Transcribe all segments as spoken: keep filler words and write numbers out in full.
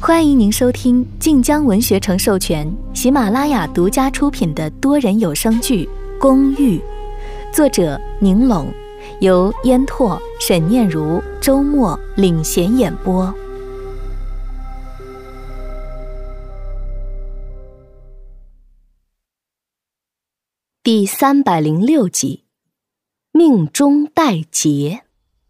欢迎您收听晋江文学城授权、喜马拉雅独家出品的多人有声剧《公寓》，作者宁拢，由烟拓、沈念如、周末领衔演播。第三百零六集，命中带劫。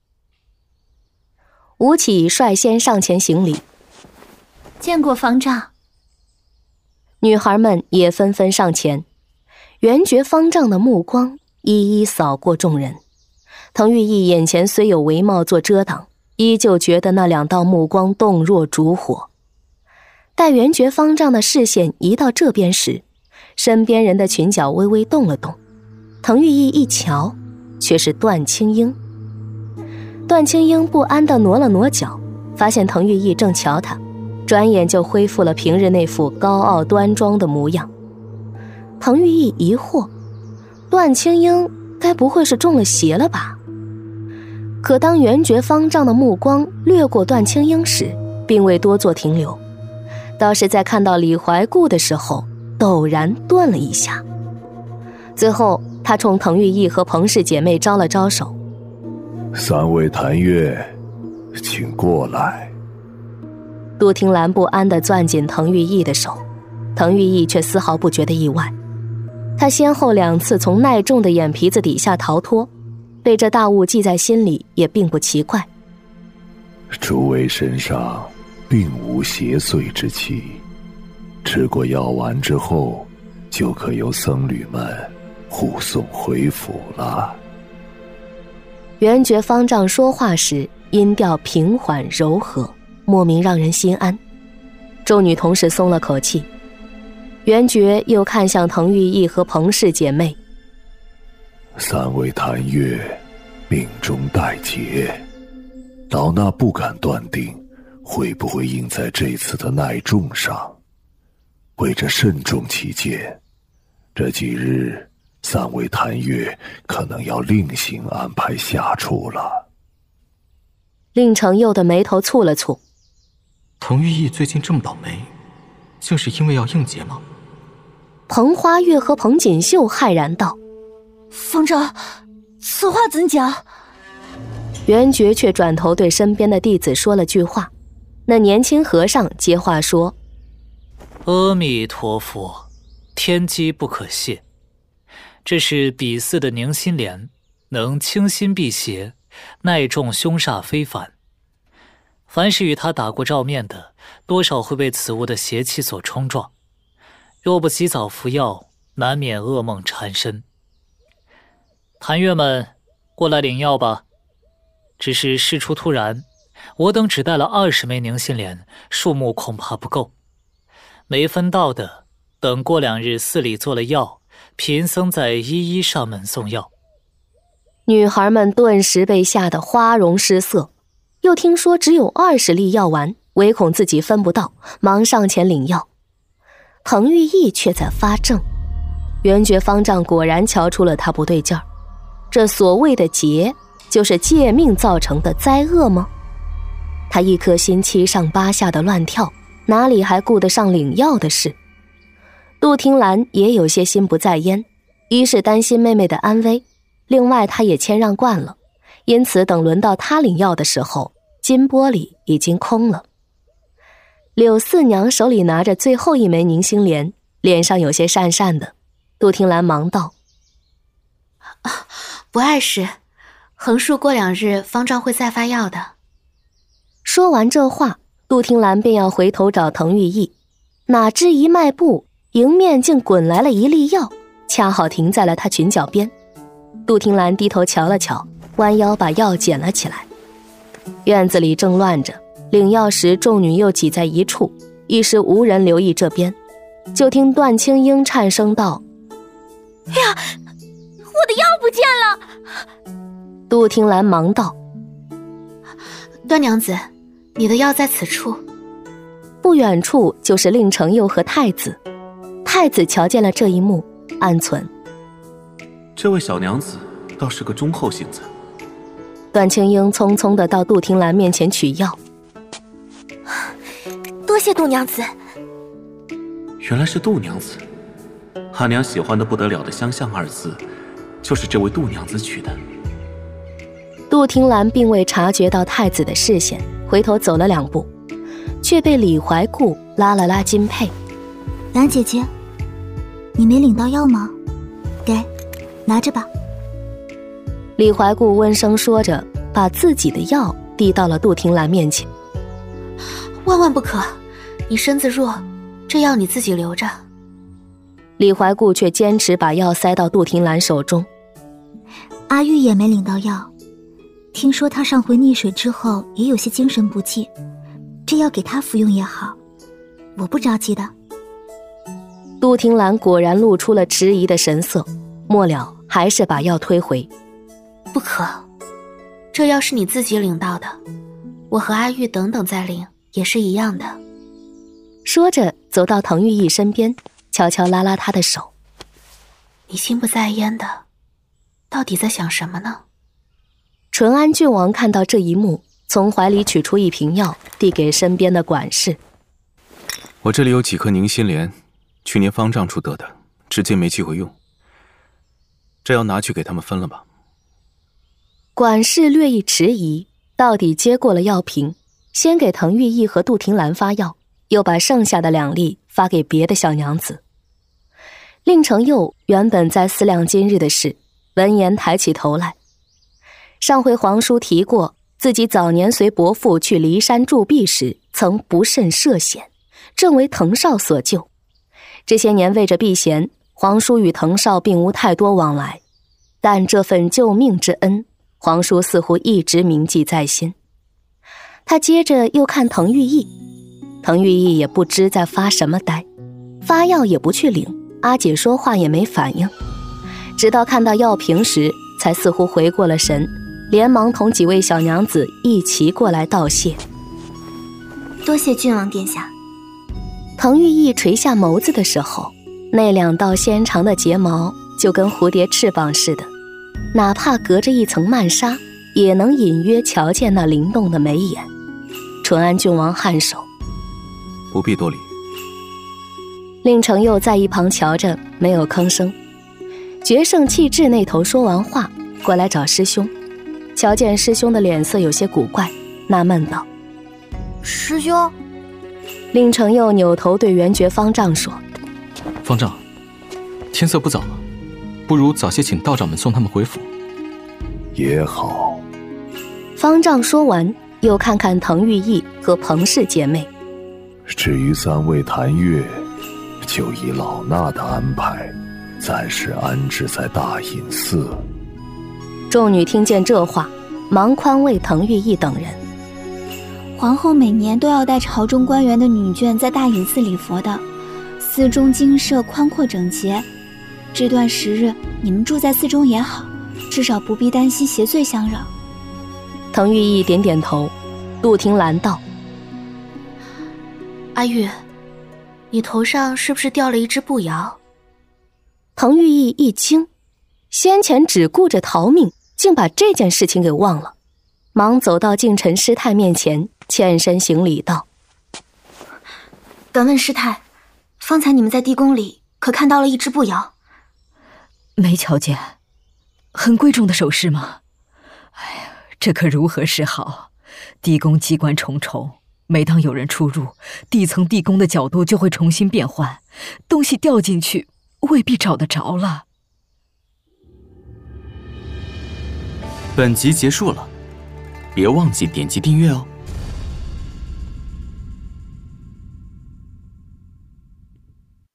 吴起率先上前行礼， 见过方丈。 女孩们也纷纷上前，元觉方丈的目光一一扫过众人。滕玉义眼前虽有帷帽做遮挡，依旧觉得那两道目光动若烛火。待元觉方丈的视线移到这边时，身边人的裙角微微动了动。滕玉义一瞧，却是段青英。段青英不安地挪了挪脚，发现滕玉义正瞧他，转眼就恢复了平日那副高傲端庄的模样。滕玉义疑惑，段青英该不会是中了邪了吧？可当元觉方丈的目光掠过段青英时，并未多做停留，倒是在看到李怀顾的时候陡然顿了一下。最后他冲滕玉义和彭氏姐妹招了招手， 三位谭月，请过来。 杜听兰不安地攥紧滕玉义的手，滕玉义却丝毫不觉得意外。他先后两次从耐重的眼皮子底下逃脱，被这大雾记在心里也并不奇怪。 诸位身上并无邪祟之气，吃过药丸之后，就可由僧侣们护送回府了。 元觉方丈说话时音调平缓柔和，莫名让人心安。众女同时松了口气。元觉又看向滕玉义和彭氏姐妹， 三位谭月命中带劫，老衲不敢断定会不会应在这次的耐重上。为着慎重起见，这几日三位谭月可能要另行安排下处了。 令程佑的眉头蹙了蹙。 滕玉义最近这么倒霉，竟是因为要应劫吗？ 彭花月和彭锦绣骇然道： 方丈，此话怎讲？ 元觉却转头对身边的弟子说了句话。那年轻和尚接话说： 阿弥陀佛，天机不可泄。这是比寺的凝心莲，能清心辟邪，耐重凶煞非凡。凡是与他打过照面的，多少会被此物的邪气所冲撞，若不及早服药，难免噩梦缠身。谭月们，过来领药吧。只是事出突然，我等只带了二十枚凝心莲，数目恐怕不够。没分到的，等过两日寺里做了药，贫僧再一一上门送药。 女孩们顿时被吓得花容失色，又听说只有二十粒药丸，唯恐自己分不到，忙上前领药。滕玉义却在发怔，元觉方丈果然瞧出了他不对劲儿。这所谓的劫，就是借命造成的灾厄吗？他一颗心七上八下的乱跳，哪里还顾得上领药的事？杜听兰也有些心不在焉，一是担心妹妹的安危，另外她也谦让惯了，因此等轮到她领药的时候，金钵里已经空了。柳四娘手里拿着最后一枚凝心莲，脸上有些讪讪的。杜听兰忙道： 啊，不碍事，横竖过两日方丈会再发药的。 说完这话，杜听兰便要回头找滕玉义，哪知一迈步，迎面竟滚来了一粒药，恰好停在了他裙角边。杜听兰低头瞧了瞧，弯腰把药捡了起来。院子里正乱着，领药时众女又挤在一处，一时无人留意这边。就听段青英颤声道： 呀，我的药不见了！ 杜听兰忙道： 段娘子，你的药在此处。 不远处就是令程佑和太子。太子瞧见了这一幕，暗忖： 这位小娘子倒是个忠厚性子。 段青英匆匆地到杜听兰面前取药。 多谢杜娘子。 原来是杜娘子，阿娘喜欢的不得了的相像二字，就是这位杜娘子取的。 杜婷兰并未察觉到太子的视线，回头走了两步，却被李怀顾拉了拉襟佩。 兰姐姐，你没领到药吗？给，拿着吧。 李怀顾温声说着，把自己的药递到了杜婷兰面前。 万万不可，你身子弱，这药你自己留着。 李怀顾却坚持把药塞到杜婷兰手中。 阿玉也没领到药，听说她上回溺水之后也有些精神不济，这药给她服用也好，我不着急的。 杜婷兰果然露出了迟疑的神色，末了还是把药推回。 不可，这药是你自己领到的，我和阿玉等等再领也是一样的。 说着走到滕玉意身边，悄悄拉拉她的手。 你心不在焉的，到底在想什么呢？ 淳安郡王看到这一幕，从怀里取出一瓶药，递给身边的管事。 我这里有几颗宁心莲，去年方丈处得的，至今没机会用，这要拿去给他们分了吧。 管事略一迟疑，到底接过了药瓶，先给滕玉意和杜婷兰发药，又把剩下的两粒发给别的小娘子。令程佑原本在思量今日的事，闻言抬起头来。上回皇叔提过，自己早年随伯父去骊山驻跸时，曾不慎涉险，正为滕少所救。这些年为着避嫌，皇叔与滕少并无太多往来，但这份救命之恩，皇叔似乎一直铭记在心。他接着又看滕玉意，滕玉意也不知在发什么呆，发药也不去领，阿姐说话也没反应，直到看到药瓶时，才似乎回过了神，连忙同几位小娘子一齐过来道谢。 多谢郡王殿下。 滕玉意垂下眸子的时候，那两道纤长的睫毛就跟蝴蝶翅膀似的，哪怕隔着一层幔纱，也能隐约瞧见那灵动的眉眼。淳安郡王颔首， 不必多礼。 令程佑在一旁瞧着，没有吭声。决胜气质那头说完话，过来找师兄，瞧见师兄的脸色有些古怪，纳闷道： 师兄。 令程佑扭头对元觉方丈说： 方丈，天色不早了，不如早些请道长们送他们回府。 也好。 方丈说完，又看看滕玉意和彭氏姐妹。 至于三位谭月，就依老衲的安排，暂时安置在大隐寺。 众女听见这话，忙宽慰滕玉意等人。 皇后每年都要带朝中官员的女眷在大隐寺礼佛的，寺中精舍宽阔整洁，这段时日你们住在寺中也好，至少不必担心邪祟相扰。 滕玉意点点头。杜婷兰道： 阿玉，你头上是不是掉了一只步摇？ 滕玉意一惊，先前只顾着逃命，竟把这件事情给忘了，忙走到净尘师太面前，欠身行礼道： 敢问师太，方才你们在地宫里可看到了一只步摇？ 没瞧见。很贵重的首饰吗？哎呀，这可如何是好？地宫机关重重，每当有人出入，地层地宫的角度就会重新变换，东西掉进去未必找得着了。 本集结束了，别忘记点击订阅哦。